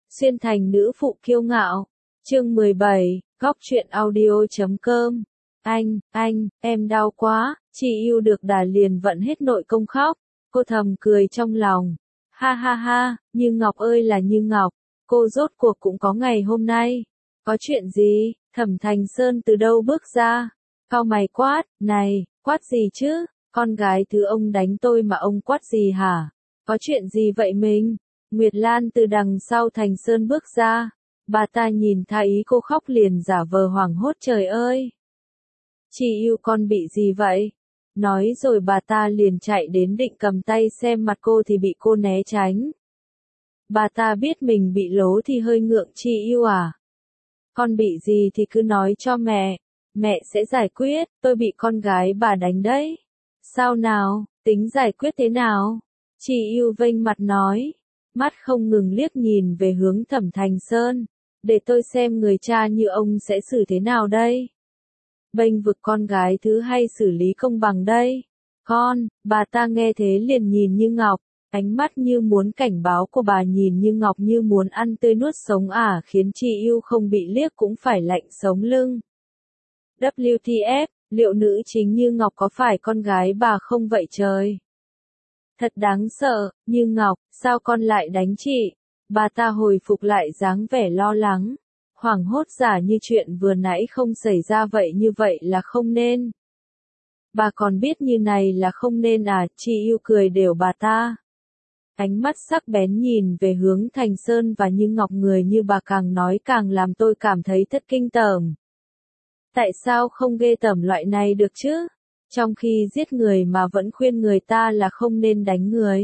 Xuyên thành nữ phụ kiêu ngạo. Chương 17, góc truyện audio.com. Em đau quá, chị yêu được đà liền vận hết nội công khóc. Cô thầm cười trong lòng. Ha ha ha, Như Ngọc ơi là Như Ngọc, cô rốt cuộc cũng có ngày hôm nay. Có chuyện gì? Thẩm Thành Sơn từ đâu bước ra? Cau mày quát, này, quát gì chứ? Con gái thứ ông đánh tôi mà ông quát gì hả? Có chuyện gì vậy mình? Nguyệt Lan từ đằng sau Thành Sơn bước ra. Bà ta nhìn thấy cô khóc liền giả vờ hoảng hốt, trời ơi. Chị yêu con bị gì vậy? Nói rồi bà ta liền chạy đến định cầm tay xem mặt cô thì bị cô né tránh. Bà ta biết mình bị lố thì hơi ngượng, chị yêu à? Con bị gì thì cứ nói cho mẹ sẽ giải quyết, tôi bị con gái bà đánh đấy. Sao nào, tính giải quyết thế nào? Chị yêu vênh mặt nói, mắt không ngừng liếc nhìn về hướng Thẩm Thành Sơn, để tôi xem người cha như ông sẽ xử thế nào đây. Bênh vực con gái thứ hay xử lý công bằng đây. Bà ta nghe thế liền nhìn Như Ngọc, ánh mắt như muốn cảnh báo của bà nhìn Như Ngọc như muốn ăn tươi nuốt sống khiến chị yêu không bị liếc cũng phải lạnh sống lưng. WTF, liệu nữ chính Như Ngọc có phải con gái bà không vậy trời? Thật đáng sợ, Như Ngọc, sao con lại đánh chị? Bà ta hồi phục lại dáng vẻ lo lắng, hoảng hốt giả như chuyện vừa nãy không xảy ra vậy là không nên. Bà còn biết như này là không nên à? Chị yêu cười đều bà ta. Ánh mắt sắc bén nhìn về hướng Thành Sơn và Như Ngọc, người như bà càng nói càng làm tôi cảm thấy thất kinh tởm. Tại sao không ghê tởm loại này được chứ? Trong khi giết người mà vẫn khuyên người ta là không nên đánh người.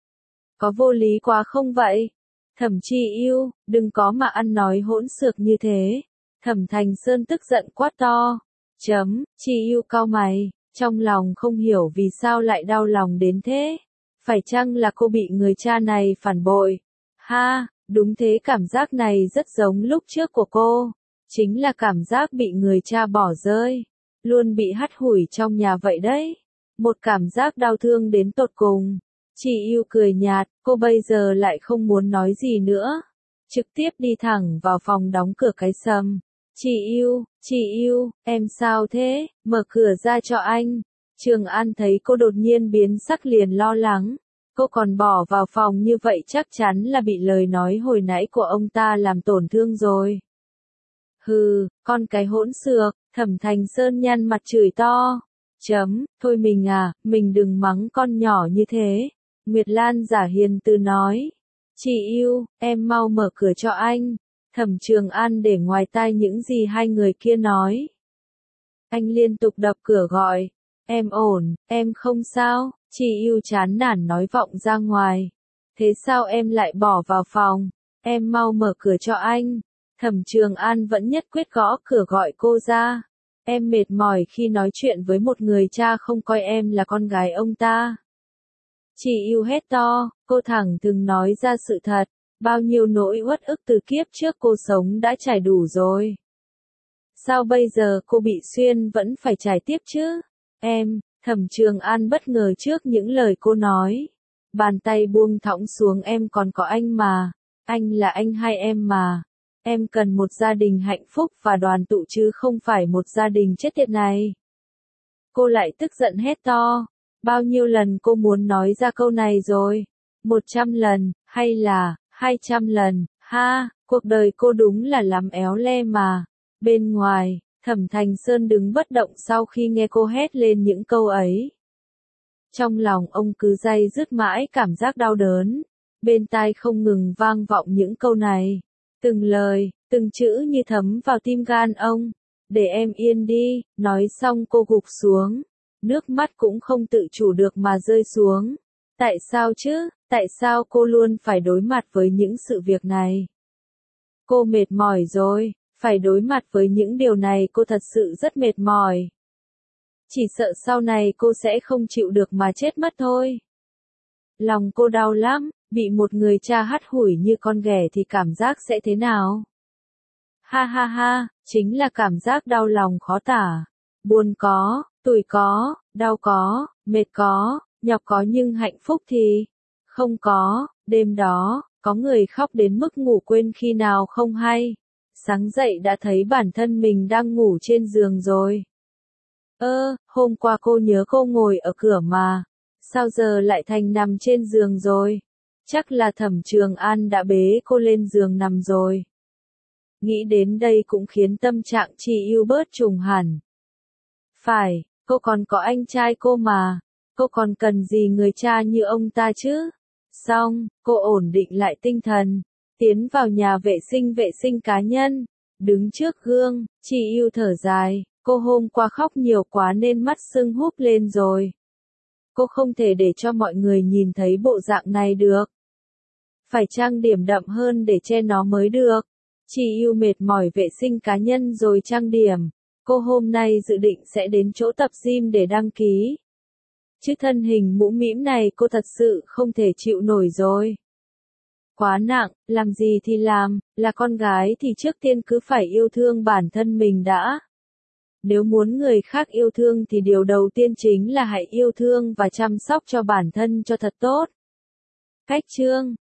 Có vô lý quá không vậy? Thẩm chị yêu, đừng có mà ăn nói hỗn xược như thế. Thẩm Thành Sơn tức giận quát to. Chị yêu cau mày, trong lòng không hiểu vì sao lại đau lòng đến thế. Phải chăng là cô bị người cha này phản bội? Ha, đúng thế, cảm giác này rất giống lúc trước của cô. Chính là cảm giác bị người cha bỏ rơi, luôn bị hắt hủi trong nhà vậy đấy. Một cảm giác đau thương đến tột cùng. Chị yêu cười nhạt, cô bây giờ lại không muốn nói gì nữa. Trực tiếp đi thẳng vào phòng đóng cửa cái sầm. Chị yêu, em sao thế, mở cửa ra cho anh. Trường An thấy cô đột nhiên biến sắc liền lo lắng. Cô còn bỏ vào phòng như vậy chắc chắn là bị lời nói hồi nãy của ông ta làm tổn thương rồi. Hừ, con cái hỗn xược, Thẩm Thành Sơn nhăn mặt chửi to. Thôi mình đừng mắng con nhỏ như thế. Nguyệt Lan giả hiền từ nói. Chị yêu, em mau mở cửa cho anh. Thẩm Trường An để ngoài tai những gì hai người kia nói. Anh liên tục đập cửa gọi. Em ổn, em không sao. Chị yêu chán nản nói vọng ra ngoài. Thế sao em lại bỏ vào phòng? Em mau mở cửa cho anh. Thẩm Trường An vẫn nhất quyết gõ cửa gọi cô ra. Em mệt mỏi khi nói chuyện với một người cha không coi em là con gái ông ta. Chị yêu hét to, cô thẳng thừng nói ra sự thật. Bao nhiêu nỗi uất ức từ kiếp trước cô sống đã trải đủ rồi. Sao bây giờ cô bị xuyên vẫn phải trải tiếp chứ? Thẩm Trường An bất ngờ trước những lời cô nói. Bàn tay buông thõng xuống, em còn có anh mà. Anh là anh hai em mà. Em cần một gia đình hạnh phúc và đoàn tụ chứ không phải một gia đình chết tiệt này. Cô lại tức giận hét to. Bao nhiêu lần cô muốn nói ra câu này rồi? 100 lần, hay là 200 lần? Ha, cuộc đời cô đúng là lắm éo le mà. Bên ngoài, Thẩm Thành Sơn đứng bất động sau khi nghe cô hét lên những câu ấy. Trong lòng ông cứ day dứt mãi cảm giác đau đớn. Bên tai không ngừng vang vọng những câu này. Từng lời, từng chữ như thấm vào tim gan ông. Để em yên đi, nói xong cô gục xuống. Nước mắt cũng không tự chủ được mà rơi xuống. Tại sao chứ? Tại sao cô luôn phải đối mặt với những sự việc này? Cô mệt mỏi rồi, phải đối mặt với những điều này cô thật sự rất mệt mỏi. Chỉ sợ sau này cô sẽ không chịu được mà chết mất thôi. Lòng cô đau lắm, bị một người cha hắt hủi như con ghẻ thì cảm giác sẽ thế nào? Ha ha ha, chính là cảm giác đau lòng khó tả. Buồn có, tủi có, đau có, mệt có, nhọc có, nhưng hạnh phúc thì không có. Đêm đó, Có người khóc đến mức ngủ quên khi nào không hay. Sáng dậy đã thấy bản thân mình đang ngủ trên giường rồi. Hôm qua cô nhớ cô ngồi ở cửa mà. Sao giờ lại thành nằm trên giường rồi? Chắc là Thẩm Trường An đã bế cô lên giường nằm rồi. Nghĩ đến đây cũng khiến tâm trạng chị yêu bớt trùng hẳn. Phải, cô còn có anh trai cô mà. Cô còn cần gì người cha như ông ta chứ? Xong, cô ổn định lại tinh thần. Tiến vào nhà vệ sinh cá nhân. Đứng trước gương, chị yêu thở dài. Cô hôm qua khóc nhiều quá nên mắt sưng húp lên rồi. Cô không thể để cho mọi người nhìn thấy bộ dạng này được. Phải trang điểm đậm hơn để che nó mới được. Chị yêu mệt mỏi vệ sinh cá nhân rồi trang điểm. Cô hôm nay dự định sẽ đến chỗ tập gym để đăng ký. Chứ thân hình mũm mĩm này cô thật sự không thể chịu nổi rồi. Quá nặng, làm gì thì làm, là con gái thì trước tiên cứ phải yêu thương bản thân mình đã. Nếu muốn người khác yêu thương thì điều đầu tiên chính là hãy yêu thương và chăm sóc cho bản thân cho thật tốt. Cách chương